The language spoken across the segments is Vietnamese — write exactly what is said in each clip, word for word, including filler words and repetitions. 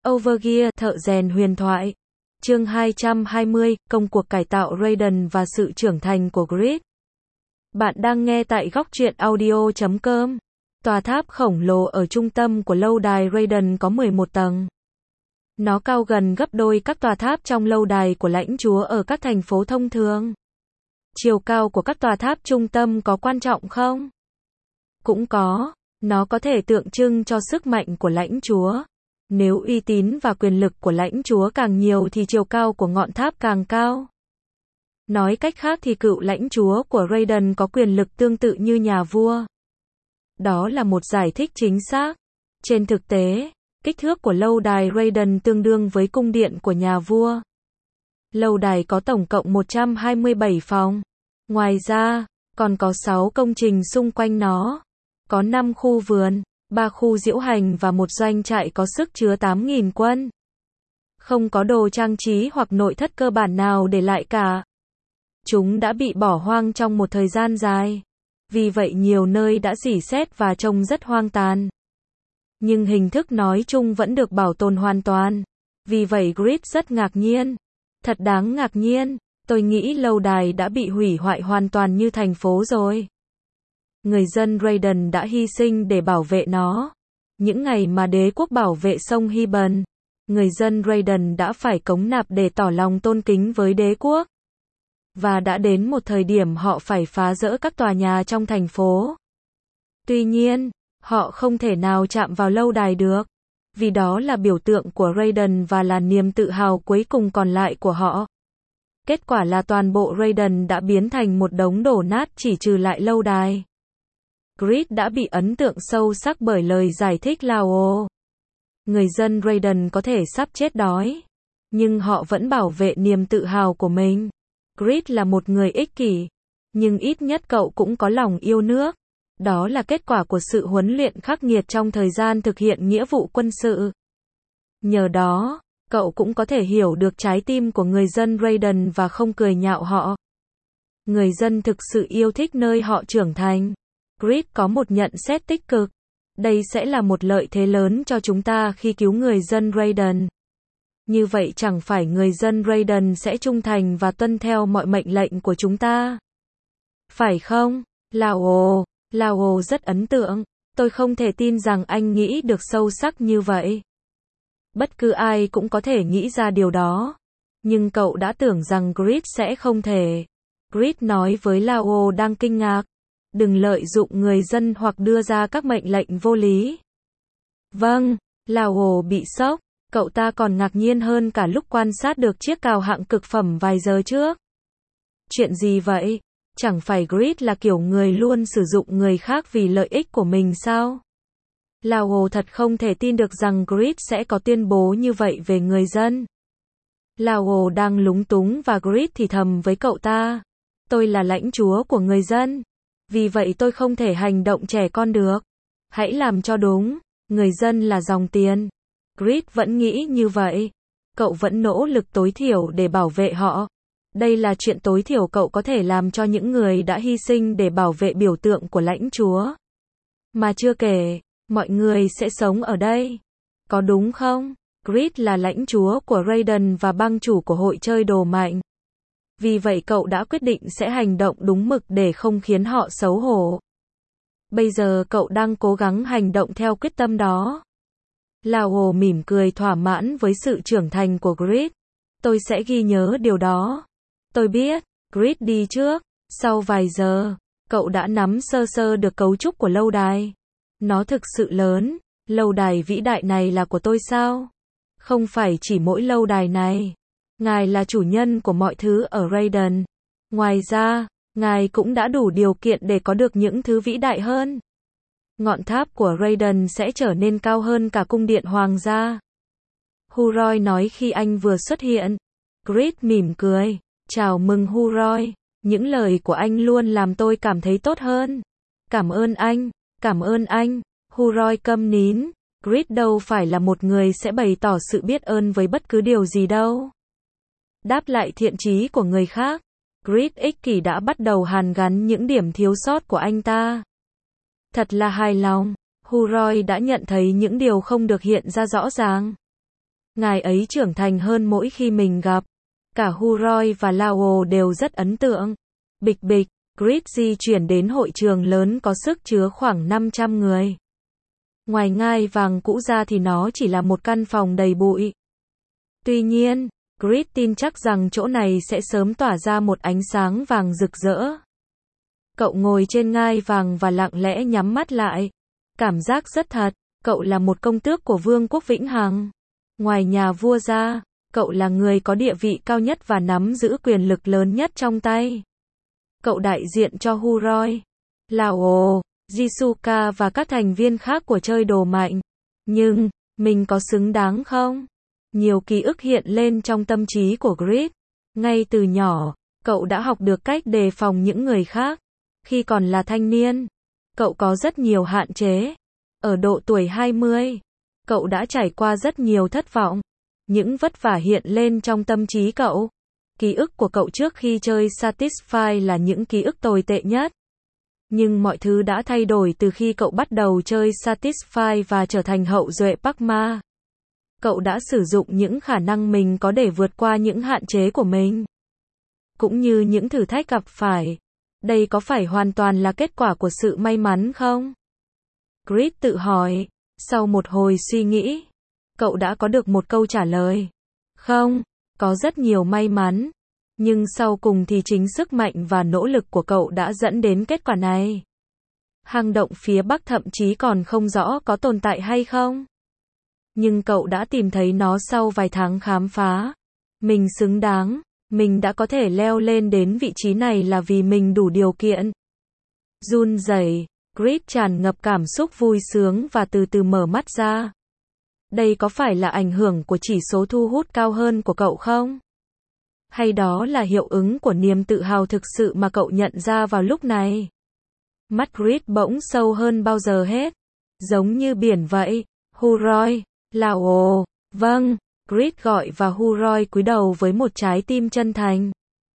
Overgear, thợ rèn huyền thoại. Chương hai trăm hai mươi, công cuộc cải tạo Raiden và sự trưởng thành của Grid. Bạn đang nghe tại góc truyện audio chấm com. Tòa tháp khổng lồ ở trung tâm của lâu đài Raiden có mười một tầng. Nó cao gần gấp đôi các tòa tháp trong lâu đài của lãnh chúa ở các thành phố thông thường. Chiều cao của các tòa tháp trung tâm có quan trọng không? Cũng có. Nó có thể tượng trưng cho sức mạnh của lãnh chúa. Nếu uy tín và quyền lực của lãnh chúa càng nhiều thì chiều cao của ngọn tháp càng cao. Nói cách khác thì cựu lãnh chúa của Raiden có quyền lực tương tự như nhà vua. Đó là một giải thích chính xác. Trên thực tế, kích thước của lâu đài Raiden tương đương với cung điện của nhà vua. Lâu đài có tổng cộng một trăm hai mươi bảy phòng. Ngoài ra, còn có sáu công trình xung quanh nó. Có năm khu vườn, ba khu diễu hành và một doanh trại có sức chứa tám nghìn quân. Không có đồ trang trí hoặc nội thất cơ bản nào để lại cả. Chúng đã bị bỏ hoang trong một thời gian dài. Vì vậy nhiều nơi đã rỉ sét và trông rất hoang tàn. Nhưng hình thức nói chung vẫn được bảo tồn hoàn toàn. Vì vậy Grid rất ngạc nhiên. Thật đáng ngạc nhiên, tôi nghĩ lâu đài đã bị hủy hoại hoàn toàn như thành phố rồi. Người dân Raiden đã hy sinh để bảo vệ nó. Những ngày mà đế quốc bảo vệ sông Hiban, người dân Raiden đã phải cống nạp để tỏ lòng tôn kính với đế quốc. Và đã đến một thời điểm họ phải phá rỡ các tòa nhà trong thành phố. Tuy nhiên, họ không thể nào chạm vào lâu đài được. Vì đó là biểu tượng của Raiden và là niềm tự hào cuối cùng còn lại của họ. Kết quả là toàn bộ Raiden đã biến thành một đống đổ nát chỉ trừ lại lâu đài. Grid đã bị ấn tượng sâu sắc bởi lời giải thích Lao. Người dân Raiden có thể sắp chết đói, nhưng họ vẫn bảo vệ niềm tự hào của mình. Grid là một người ích kỷ, nhưng ít nhất cậu cũng có lòng yêu nước. Đó là kết quả của sự huấn luyện khắc nghiệt trong thời gian thực hiện nghĩa vụ quân sự. Nhờ đó, cậu cũng có thể hiểu được trái tim của người dân Raiden và không cười nhạo họ. Người dân thực sự yêu thích nơi họ trưởng thành. Grid có một nhận xét tích cực. Đây sẽ là một lợi thế lớn cho chúng ta khi cứu người dân Raiden. Như vậy chẳng phải người dân Raiden sẽ trung thành và tuân theo mọi mệnh lệnh của chúng ta. Phải không? Lao. Lao rất ấn tượng. Tôi không thể tin rằng anh nghĩ được sâu sắc như vậy. Bất cứ ai cũng có thể nghĩ ra điều đó. Nhưng cậu đã tưởng rằng Grid sẽ không thể. Grid nói với Lao đang kinh ngạc. Đừng lợi dụng người dân hoặc đưa ra các mệnh lệnh vô lý. Vâng, Lao bị sốc. Cậu ta còn ngạc nhiên hơn cả lúc quan sát được chiếc cào hạng cực phẩm vài giờ trước. Chuyện gì vậy? Chẳng phải Grid là kiểu người luôn sử dụng người khác vì lợi ích của mình sao? Lao thật không thể tin được rằng Grid sẽ có tuyên bố như vậy về người dân. Lao đang lúng túng và Grid thì thầm với cậu ta. Tôi là lãnh chúa của người dân. Vì vậy tôi không thể hành động trẻ con được. Hãy làm cho đúng. Người dân là dòng tiền. Grid vẫn nghĩ như vậy. Cậu vẫn nỗ lực tối thiểu để bảo vệ họ. Đây là chuyện tối thiểu cậu có thể làm cho những người đã hy sinh để bảo vệ biểu tượng của lãnh chúa. Mà chưa kể, mọi người sẽ sống ở đây. Có đúng không? Grid là lãnh chúa của Raiden và bang chủ của hội chơi đồ mạnh. Vì vậy cậu đã quyết định sẽ hành động đúng mực để không khiến họ xấu hổ. Bây giờ cậu đang cố gắng hành động theo quyết tâm đó. Lao mỉm cười thỏa mãn với sự trưởng thành của Grid. Tôi sẽ ghi nhớ điều đó. Tôi biết. Grid đi trước. Sau vài giờ, cậu đã nắm sơ sơ được cấu trúc của lâu đài. Nó thực sự lớn. Lâu đài vĩ đại này là của tôi sao? Không phải chỉ mỗi lâu đài này. Ngài là chủ nhân của mọi thứ ở Raiden. Ngoài ra, ngài cũng đã đủ điều kiện để có được những thứ vĩ đại hơn. Ngọn tháp của Raiden sẽ trở nên cao hơn cả cung điện hoàng gia. Huroi nói khi anh vừa xuất hiện. Grid mỉm cười. Chào mừng Huroi. Những lời của anh luôn làm tôi cảm thấy tốt hơn. Cảm ơn anh. Cảm ơn anh. Huroi câm nín. Grid đâu phải là một người sẽ bày tỏ sự biết ơn với bất cứ điều gì đâu. Đáp lại thiện chí của người khác. Grid ích kỷ đã bắt đầu hàn gắn những điểm thiếu sót của anh ta. Thật là hài lòng. Huroi đã nhận thấy những điều không được hiện ra rõ ràng. Ngài ấy trưởng thành hơn mỗi khi mình gặp. Cả Huroy và Lao đều rất ấn tượng. Bịch bịch, Grid di chuyển đến hội trường lớn có sức chứa khoảng năm trăm người. Ngoài ngai vàng cũ ra thì nó chỉ là một căn phòng đầy bụi. Tuy nhiên, Grid tin chắc rằng chỗ này sẽ sớm tỏa ra một ánh sáng vàng rực rỡ. Cậu ngồi trên ngai vàng và lặng lẽ nhắm mắt lại. Cảm giác rất thật, cậu là một công tước của Vương quốc Vĩnh Hằng. Ngoài nhà vua ra, cậu là người có địa vị cao nhất và nắm giữ quyền lực lớn nhất trong tay. Cậu đại diện cho Huroy, Lao, Jisuka và các thành viên khác của chơi đồ mạnh. Nhưng, mình có xứng đáng không? Nhiều ký ức hiện lên trong tâm trí của Grid. Ngay từ nhỏ, cậu đã học được cách đề phòng những người khác. Khi còn là thanh niên, cậu có rất nhiều hạn chế. Ở độ tuổi hai mươi, cậu đã trải qua rất nhiều thất vọng. Những vất vả hiện lên trong tâm trí cậu. Ký ức của cậu trước khi chơi Satisfy là những ký ức tồi tệ nhất. Nhưng mọi thứ đã thay đổi từ khi cậu bắt đầu chơi Satisfy và trở thành hậu duệ Parkma. Cậu đã sử dụng những khả năng mình có để vượt qua những hạn chế của mình. Cũng như những thử thách gặp phải. Đây có phải hoàn toàn là kết quả của sự may mắn không? Grid tự hỏi. Sau một hồi suy nghĩ, cậu đã có được một câu trả lời. Không, có rất nhiều may mắn. Nhưng sau cùng thì chính sức mạnh và nỗ lực của cậu đã dẫn đến kết quả này. Hang động phía bắc thậm chí còn không rõ có tồn tại hay không. Nhưng cậu đã tìm thấy nó sau vài tháng khám phá. Mình xứng đáng, mình đã có thể leo lên đến vị trí này là vì mình đủ điều kiện. Run rẩy, Grid tràn ngập cảm xúc vui sướng và từ từ mở mắt ra. Đây có phải là ảnh hưởng của chỉ số thu hút cao hơn của cậu không? Hay đó là hiệu ứng của niềm tự hào thực sự mà cậu nhận ra vào lúc này? Mắt Grid bỗng sâu hơn bao giờ hết. Giống như biển vậy. Huroy, Lao, vâng, Grid gọi và Huroy cúi đầu với một trái tim chân thành.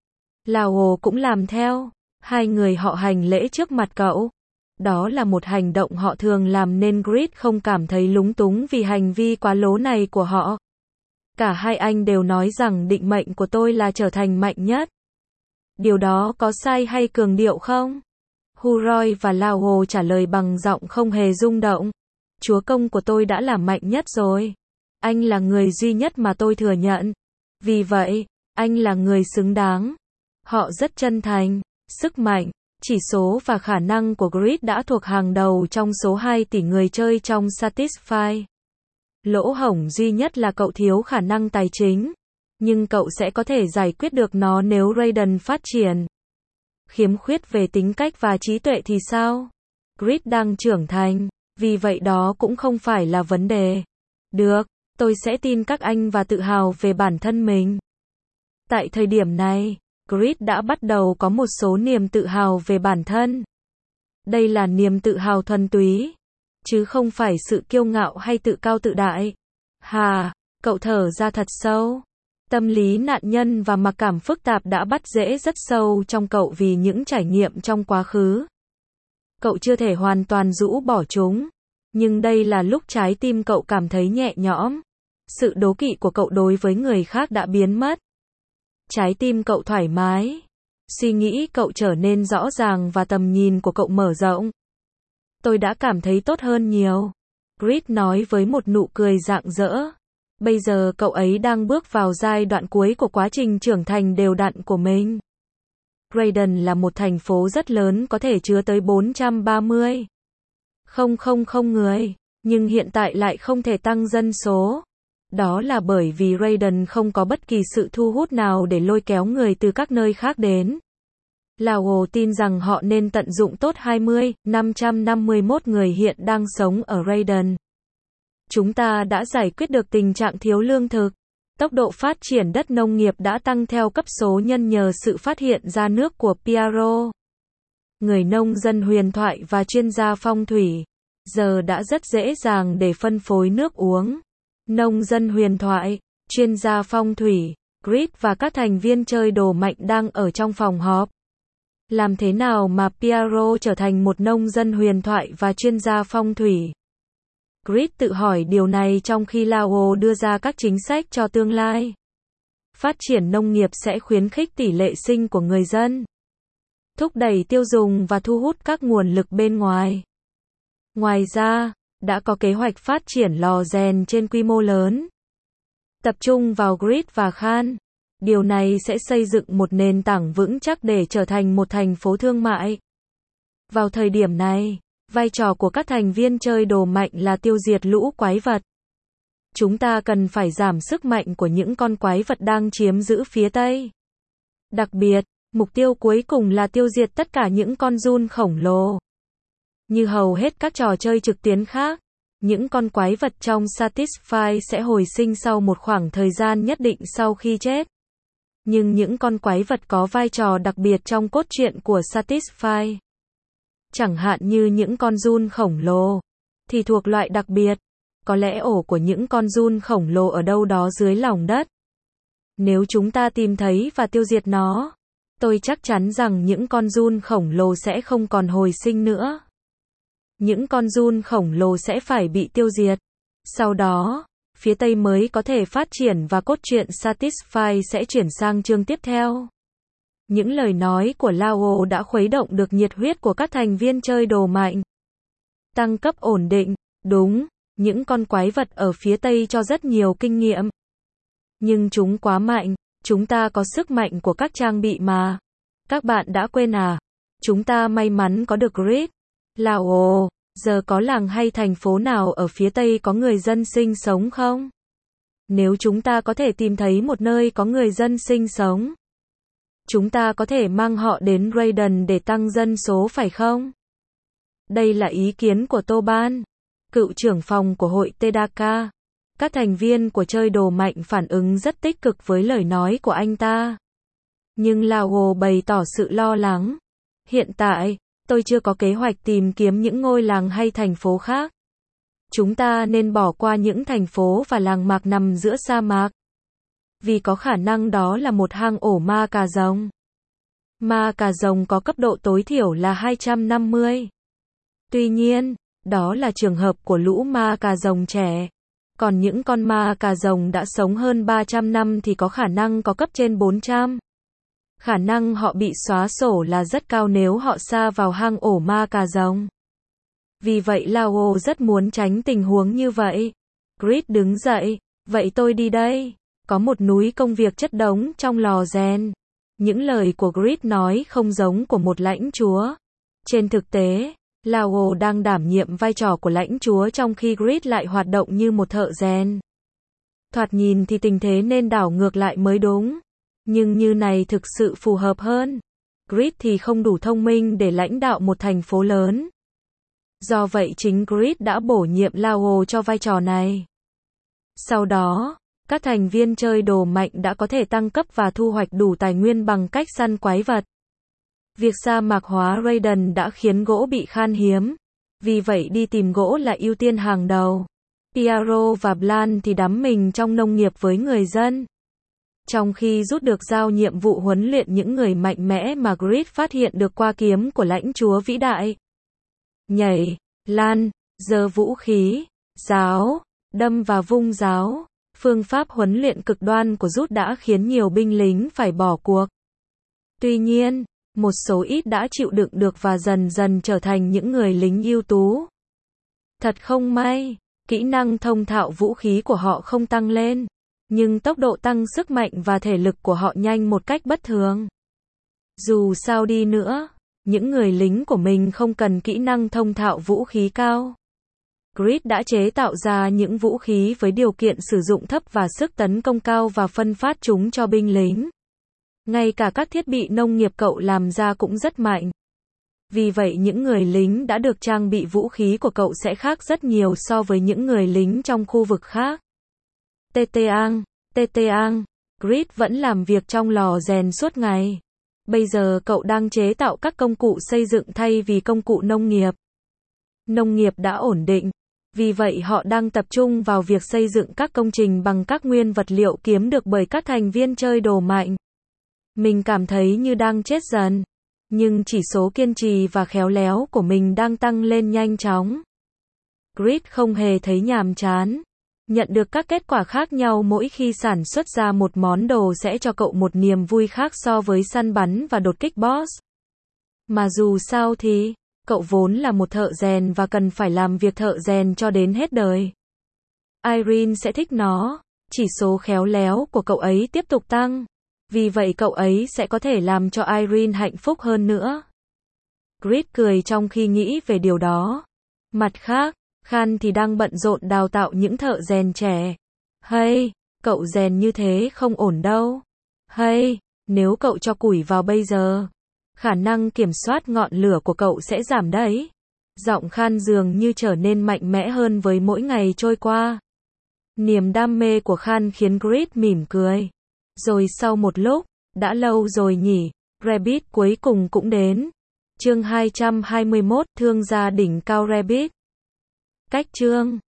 Lao cũng làm theo. Hai người họ hành lễ trước mặt cậu. Đó là một hành động họ thường làm nên Grid không cảm thấy lúng túng vì hành vi quá lố này của họ. Cả hai anh đều nói rằng định mệnh của tôi là trở thành mạnh nhất. Điều đó có sai hay cường điệu không? Huroy và Lao trả lời bằng giọng không hề rung động. Chúa công của tôi đã là mạnh nhất rồi. Anh là người duy nhất mà tôi thừa nhận. Vì vậy, anh là người xứng đáng. Họ rất chân thành, sức mạnh, chỉ số và khả năng của Grid đã thuộc hàng đầu trong số hai tỷ người chơi trong Satisfy. Lỗ hổng duy nhất là cậu thiếu khả năng tài chính. Nhưng cậu sẽ có thể giải quyết được nó nếu Raiden phát triển. Khiếm khuyết về tính cách và trí tuệ thì sao? Grid đang trưởng thành, vì vậy đó cũng không phải là vấn đề. Được, tôi sẽ tin các anh và tự hào về bản thân mình. Tại thời điểm này, Grid đã bắt đầu có một số niềm tự hào về bản thân. Đây là niềm tự hào thuần túy, chứ không phải sự kiêu ngạo hay tự cao tự đại. Hà, cậu thở ra thật sâu. Tâm lý nạn nhân và mặc cảm phức tạp đã bắt rễ rất sâu trong cậu vì những trải nghiệm trong quá khứ. Cậu chưa thể hoàn toàn rũ bỏ chúng. Nhưng đây là lúc trái tim cậu cảm thấy nhẹ nhõm. Sự đố kỵ của cậu đối với người khác đã biến mất. Trái tim cậu thoải mái. Suy nghĩ cậu trở nên rõ ràng và tầm nhìn của cậu mở rộng. Tôi đã cảm thấy tốt hơn nhiều. Grid nói với một nụ cười rạng rỡ. Bây giờ cậu ấy đang bước vào giai đoạn cuối của quá trình trưởng thành đều đặn của mình. Raiden là một thành phố rất lớn có thể chứa tới bốn trăm ba mươi nghìn người, nhưng hiện tại lại không thể tăng dân số. Đó là bởi vì Raiden không có bất kỳ sự thu hút nào để lôi kéo người từ các nơi khác đến. Lao tin rằng họ nên tận dụng tốt hai mươi nghìn năm trăm năm mươi mốt người hiện đang sống ở Raiden. Chúng ta đã giải quyết được tình trạng thiếu lương thực. Tốc độ phát triển đất nông nghiệp đã tăng theo cấp số nhân nhờ sự phát hiện ra nước của Piero. Người nông dân huyền thoại và chuyên gia phong thủy. Giờ đã rất dễ dàng để phân phối nước uống. Nông dân huyền thoại, chuyên gia phong thủy, Grid và các thành viên chơi đồ mạnh đang ở trong phòng họp. Làm thế nào mà Piero trở thành một nông dân huyền thoại và chuyên gia phong thủy? Grid tự hỏi điều này trong khi Lao đưa ra các chính sách cho tương lai. Phát triển nông nghiệp sẽ khuyến khích tỷ lệ sinh của người dân, thúc đẩy tiêu dùng và thu hút các nguồn lực bên ngoài. Ngoài ra, đã có kế hoạch phát triển lò rèn trên quy mô lớn, tập trung vào grid và khan. Điều này sẽ xây dựng một nền tảng vững chắc để trở thành một thành phố thương mại. Vào thời điểm này, vai trò của các thành viên chơi đồ mạnh là tiêu diệt lũ quái vật. Chúng ta cần phải giảm sức mạnh của những con quái vật đang chiếm giữ phía Tây. Đặc biệt, mục tiêu cuối cùng là tiêu diệt tất cả những con giun khổng lồ. Như hầu hết các trò chơi trực tuyến khác, những con quái vật trong Satisfy sẽ hồi sinh sau một khoảng thời gian nhất định sau khi chết. Nhưng những con quái vật có vai trò đặc biệt trong cốt truyện của Satisfy, chẳng hạn như những con giun khổng lồ, thì thuộc loại đặc biệt. Có lẽ ổ của những con giun khổng lồ ở đâu đó dưới lòng đất. Nếu chúng ta tìm thấy và tiêu diệt nó, tôi chắc chắn rằng những con giun khổng lồ sẽ không còn hồi sinh nữa. Những con giun khổng lồ sẽ phải bị tiêu diệt. Sau đó, phía Tây mới có thể phát triển và cốt truyện Satisfy sẽ chuyển sang chương tiếp theo. Những lời nói của Lao đã khuấy động được nhiệt huyết của các thành viên chơi đồ mạnh. Tăng cấp ổn định, đúng, những con quái vật ở phía Tây cho rất nhiều kinh nghiệm. Nhưng chúng quá mạnh, chúng ta có sức mạnh của các trang bị mà. Các bạn đã quên à? Chúng ta may mắn có được grid. Lao, giờ có làng hay thành phố nào ở phía Tây có người dân sinh sống không? Nếu chúng ta có thể tìm thấy một nơi có người dân sinh sống, chúng ta có thể mang họ đến Raiden để tăng dân số phải không? Đây là ý kiến của Toban, cựu trưởng phòng của hội Tedaka. Các thành viên của chơi đồ mạnh phản ứng rất tích cực với lời nói của anh ta. Nhưng Lao bày tỏ sự lo lắng. Hiện tại, tôi chưa có kế hoạch tìm kiếm những ngôi làng hay thành phố khác. Chúng ta nên bỏ qua những thành phố và làng mạc nằm giữa sa mạc. Vì có khả năng đó là một hang ổ ma cà rồng. Ma cà rồng có cấp độ tối thiểu là hai trăm năm mươi. Tuy nhiên, đó là trường hợp của lũ ma cà rồng trẻ. Còn những con ma cà rồng đã sống hơn ba trăm năm thì có khả năng có cấp trên bốn trăm. Khả năng họ bị xóa sổ là rất cao nếu họ sa vào hang ổ ma cà rồng. Vì vậy Lao rất muốn tránh tình huống như vậy. Grid đứng dậy, vậy tôi đi đây. Có một núi công việc chất đống trong lò rèn. Những lời của Grid nói không giống của một lãnh chúa. Trên thực tế, Lao đang đảm nhiệm vai trò của lãnh chúa trong khi Grid lại hoạt động như một thợ rèn. Thoạt nhìn thì tình thế nên đảo ngược lại mới đúng. Nhưng như này thực sự phù hợp hơn. Grid thì không đủ thông minh để lãnh đạo một thành phố lớn. Do vậy chính Grid đã bổ nhiệm Lao cho vai trò này. Sau đó, các thành viên chơi đồ mạnh đã có thể tăng cấp và thu hoạch đủ tài nguyên bằng cách săn quái vật. Việc sa mạc hóa Raiden đã khiến gỗ bị khan hiếm. Vì vậy đi tìm gỗ là ưu tiên hàng đầu. Piero và Blan thì đắm mình trong nông nghiệp với người dân. Trong khi rút được giao nhiệm vụ huấn luyện những người mạnh mẽ mà Grid phát hiện được qua kiếm của lãnh chúa vĩ đại. Nhảy, lan, giơ vũ khí, giáo, đâm và vung giáo. Phương pháp huấn luyện cực đoan của Rút đã khiến nhiều binh lính phải bỏ cuộc. Tuy nhiên, một số ít đã chịu đựng được và dần dần trở thành những người lính ưu tú. Thật không may, kỹ năng thông thạo vũ khí của họ không tăng lên, nhưng tốc độ tăng sức mạnh và thể lực của họ nhanh một cách bất thường. Dù sao đi nữa, những người lính của mình không cần kỹ năng thông thạo vũ khí cao. Grid đã chế tạo ra những vũ khí với điều kiện sử dụng thấp và sức tấn công cao và phân phát chúng cho binh lính. Ngay cả các thiết bị nông nghiệp cậu làm ra cũng rất mạnh. Vì vậy những người lính đã được trang bị vũ khí của cậu sẽ khác rất nhiều so với những người lính trong khu vực khác. Teteang, Teteang, Grid vẫn làm việc trong lò rèn suốt ngày. Bây giờ cậu đang chế tạo các công cụ xây dựng thay vì công cụ nông nghiệp. Nông nghiệp đã ổn định. Vì vậy họ đang tập trung vào việc xây dựng các công trình bằng các nguyên vật liệu kiếm được bởi các thành viên chơi đồ mạnh. Mình cảm thấy như đang chết dần. Nhưng chỉ số kiên trì và khéo léo của mình đang tăng lên nhanh chóng. Grit không hề thấy nhàm chán. Nhận được các kết quả khác nhau mỗi khi sản xuất ra một món đồ sẽ cho cậu một niềm vui khác so với săn bắn và đột kích boss. Mà dù sao thì, cậu vốn là một thợ rèn và cần phải làm việc thợ rèn cho đến hết đời. Irene sẽ thích nó. Chỉ số khéo léo của cậu ấy tiếp tục tăng. Vì vậy cậu ấy sẽ có thể làm cho Irene hạnh phúc hơn nữa. Grit cười trong khi nghĩ về điều đó. Mặt khác, Khan thì đang bận rộn đào tạo những thợ rèn trẻ. Hay, cậu rèn như thế không ổn đâu. Hay, nếu cậu cho củi vào bây giờ, khả năng kiểm soát ngọn lửa của cậu sẽ giảm đấy. Giọng Khan dường như trở nên mạnh mẽ hơn với mỗi ngày trôi qua. Niềm đam mê của Khan khiến Grit mỉm cười. Rồi sau một lúc, đã lâu rồi nhỉ, Rabbit cuối cùng cũng đến. Chương hai trăm hai mươi mốt, thương gia đỉnh cao Rabbit. Cách chương